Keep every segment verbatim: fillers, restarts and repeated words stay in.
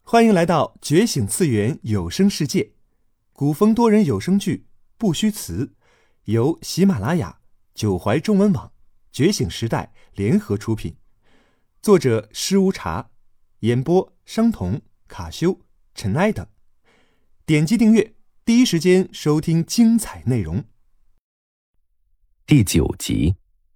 欢迎来到觉醒次元有声世界，古风多人有声剧不虚词，由喜马拉雅、九怀中文网、觉醒时代联合出品，作者施无茶，演播商童、卡修、尘埃等。点击订阅，第一时间收听精彩内容。 第九集。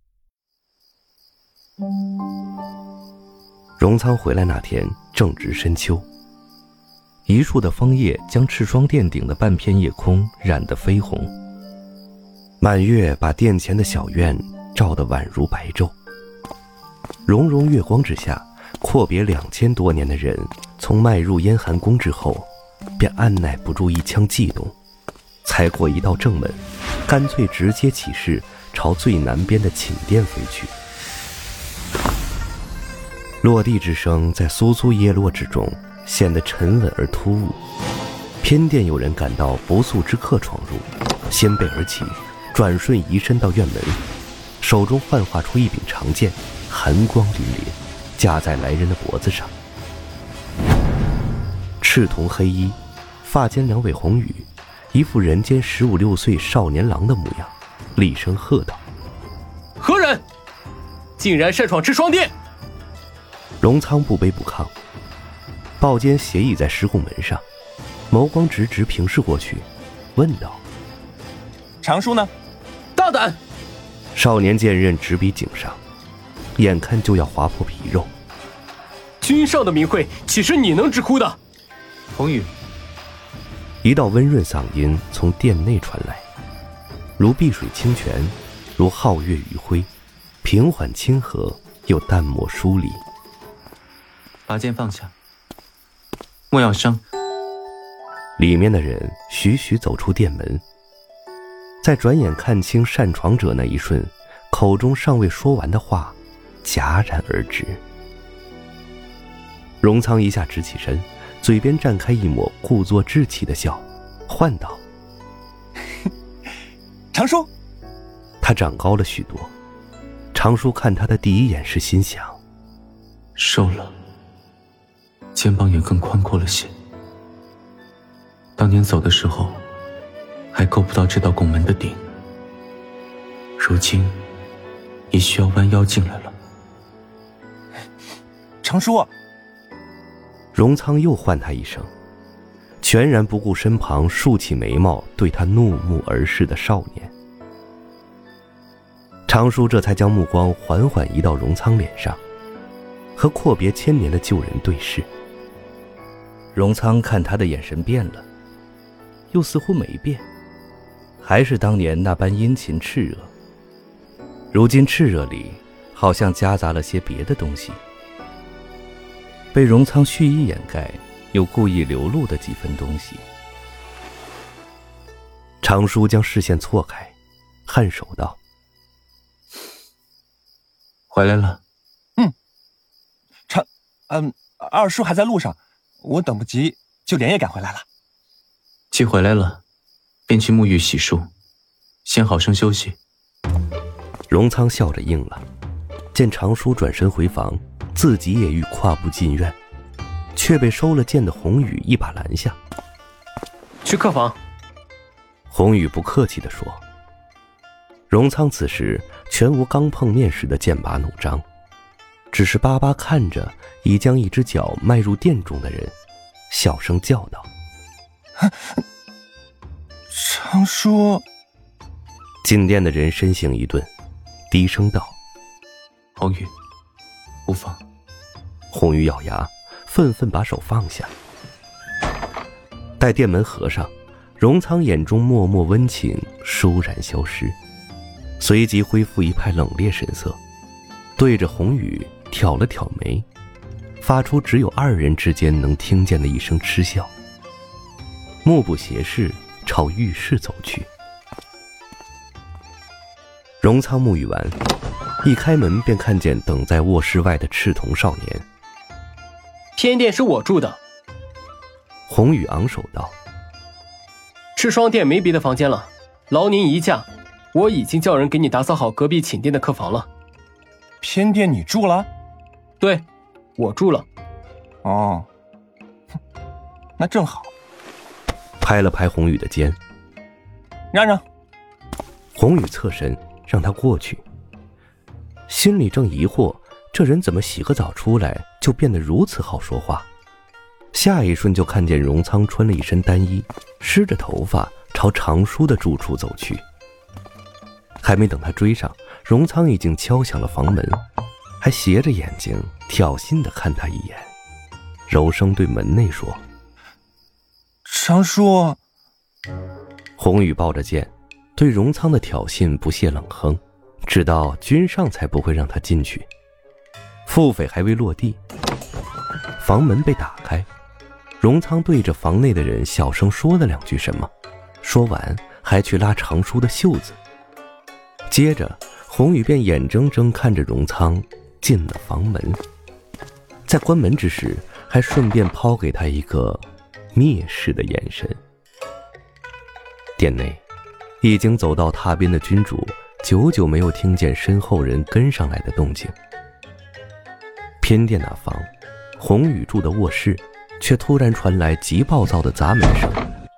荣仓回来那天正值深秋，一树的枫叶将赤霜殿顶的半片夜空染得绯红，满月把殿前的小院照得宛如白昼。融融月光之下，阔别两千多年的人从迈入燕寒宫之后，便按耐不住一腔悸动，踩过一道正门，干脆直接起势朝最南边的寝殿飞去。落地之声在簌簌叶落之中显得沉稳而突兀，偏殿有人感到不速之客闯入，掀背而起，转瞬移身到院门，手中幻化出一柄长剑，寒光凛凛，架在来人的脖子上。赤瞳黑衣，发间两尾红羽，一副人间十五六岁少年郎的模样，厉声喝道： 何人竟然擅闯赤霜殿？ 荣仓不卑不亢，抱肩斜倚在石拱门上，眸光直直平视过去，问道： 常叔呢？ 大胆！ 少年剑刃直逼颈上，眼看就要划破皮肉。 君上的名讳岂是你能直呼的？ 红羽。 一道温润嗓音从殿内传来，如碧水清泉，如皓月余晖，平缓亲和又淡漠疏离。 把剑放下，莫要伤。 里面的人徐徐走出殿门，在转眼看清擅闯者那一瞬，口中尚未说完的话戛然而止。荣仓一下直起身，嘴边绽开一抹故作稚气的笑，唤道： 常叔。 他长高了许多，常叔看他的第一眼是心想： 瘦了，肩膀也更宽阔了些。当年走的时候还够不到这道拱门的顶，如今也需要弯腰进来了。 常叔。 荣仓又唤他一声，全然不顾身旁竖起眉毛对他怒目而视的少年。常叔这才将目光缓缓移到荣仓脸上，和阔别千年的旧人对视。荣仓看他的眼神变了，又似乎没变，还是当年那般殷勤炽热。如今炽热里好像夹杂了些别的东西，被荣仓蓄意掩盖又故意流露的几分东西。常叔将视线错开，颔首道： 回来了。 嗯，常，嗯，二叔还在路上，我等不及，就连夜赶回来了。 既回来了，便去沐浴洗漱，先好生休息。 荣仓笑着应了，见常叔转身回房，自己也欲跨步进院，却被收了剑的红羽一把拦下。 去客房。 红羽不客气地说。荣仓此时全无刚碰面时的剑拔弩张，只是巴巴看着已将一只脚迈入殿中的人，小声叫道： 常叔。 进殿的人身形一顿，低声道： 红羽，无妨。 红羽咬牙，愤愤把手放下。待殿门合上，荣仓眼中默默温情倏然消失，随即恢复一派冷冽神色，对着红羽挑了挑眉，发出只有二人之间能听见的一声嗤笑，目不斜视朝浴室走去。荣仓沐浴完，一开门便看见等在卧室外的赤瞳少年。 偏殿是我住的。 红羽昂首道： 赤霜殿没别的房间了，劳您移驾，我已经叫人给你打扫好隔壁寝殿的客房了。 偏殿你住了？ 对，我住了。 哦， 那正好。 拍了拍宏宇的肩， 让让。 宏宇侧身让他过去，心里正疑惑这人怎么洗个澡出来就变得如此好说话，下一瞬就看见荣仓穿了一身单衣，湿着头发朝常叔的住处走去。还没等他追上，荣仓已经敲响了房门，还斜着眼睛挑衅地看他一眼，柔声对门内说： 常叔。 宏宇抱着剑，对荣仓的挑衅不屑冷哼，知道君上才不会让他进去。腹诽还未落地，房门被打开，荣仓对着房内的人小声说了两句什么，说完还去拉常叔的袖子。接着宏宇便眼睁睁看着荣仓进了房门，在关门之时还顺便抛给他一个蔑视的眼神。殿内已经走到榻边的君主久久没有听见身后人跟上来的动静。偏殿那方，宏宇住的卧室却突然传来极暴躁的砸门声。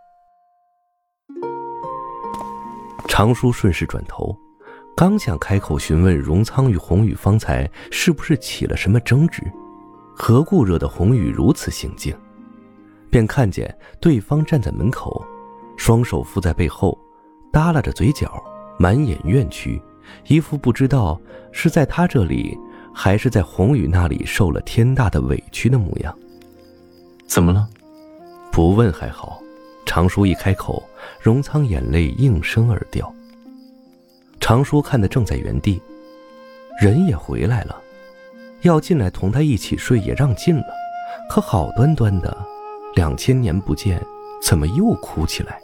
常叔顺势转头，刚想开口询问荣仓与宏宇方才是不是起了什么争执，何故惹得宏宇如此行径，便看见对方站在门口，双手扶在背后，耷拉着嘴角，满眼怨屈，一副不知道是在他这里还是在宏宇那里受了天大的委屈的模样。 怎么了？ 不问还好，常叔一开口，荣仓眼泪应声而掉。常叔看得正在原地，人也回来了，要进来同他一起睡也让进了，可好端端的两千年不见，怎么又哭起来？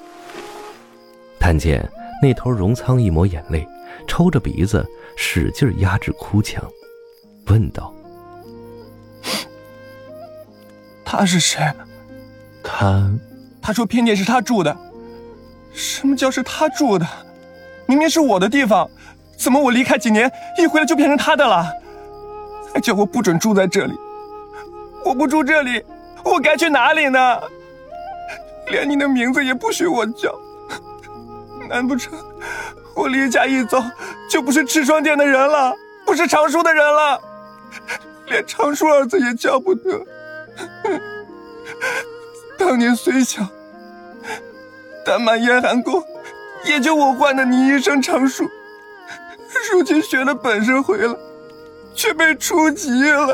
看见那头荣仓一抹眼泪，抽着鼻子使劲压制哭腔，问道： 他是谁？ 他他说偏殿是他住的。什么叫是他住的？明明是我的地方，怎么我离开几年一回来就变成他的了？还叫我不准住在这里。我不住这里，我该去哪里呢？连你的名字也不许我叫。难不成我离家一走就不是赤霜殿的人了，不是常叔的人了，连常叔二字也叫不得。当年虽小，但满燕寒宫也就我唤的你一声常叔，如今学了本事回来，却被除籍了。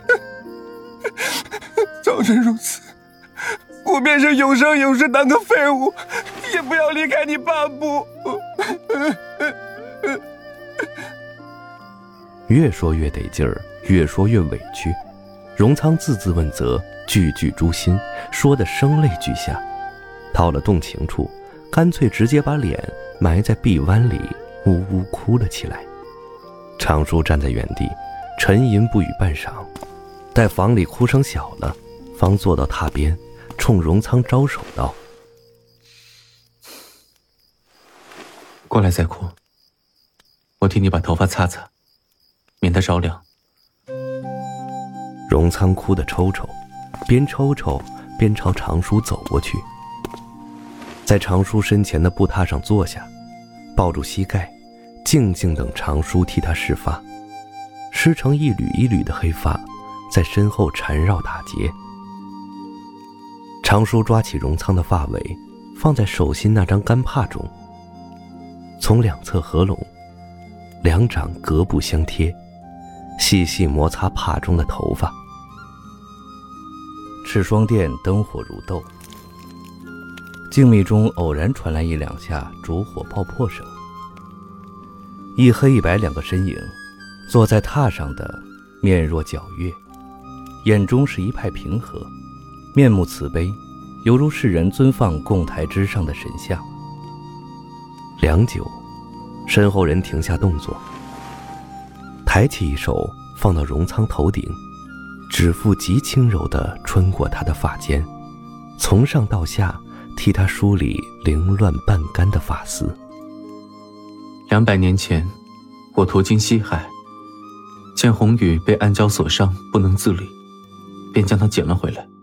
早知如此，我便是永生永世当个废物，也不要离开你半步。 越说越得劲儿，越说越委屈，荣仓字字问责，句句诛心，说得声泪俱下。到了动情处，干脆直接把脸埋在臂弯里，呜呜哭了起来。常叔站在原地，沉吟不语半晌，待房里哭声小了，方坐到榻边，冲荣仓招手道： 过来再哭，我替你把头发擦擦，免得着凉。 荣仓哭得抽抽，边抽抽边朝常叔走过去，在常叔身前的布榻上坐下，抱住膝盖，静静等常叔替他释发。湿成一缕一缕的黑发在身后缠绕打结。常叔抓起荣仓的发尾，放在手心那张干帕中，从两侧合拢，两掌隔不相贴，细细摩擦帕中的头发。赤霜殿灯火如豆，静谧中偶然传来一两下烛火爆破声。一黑一白两个身影，坐在榻上的面若皎月，眼中是一派平和，面目慈悲，犹如世人尊放供台之上的神像。良久，身后人停下动作，抬起一手放到荣仓头顶，指腹极轻柔地穿过他的发间，从上到下替他梳理凌乱半干的发丝。 两百年前，我途经西海，见红羽被暗礁所伤，不能自理，便将他捡了回来。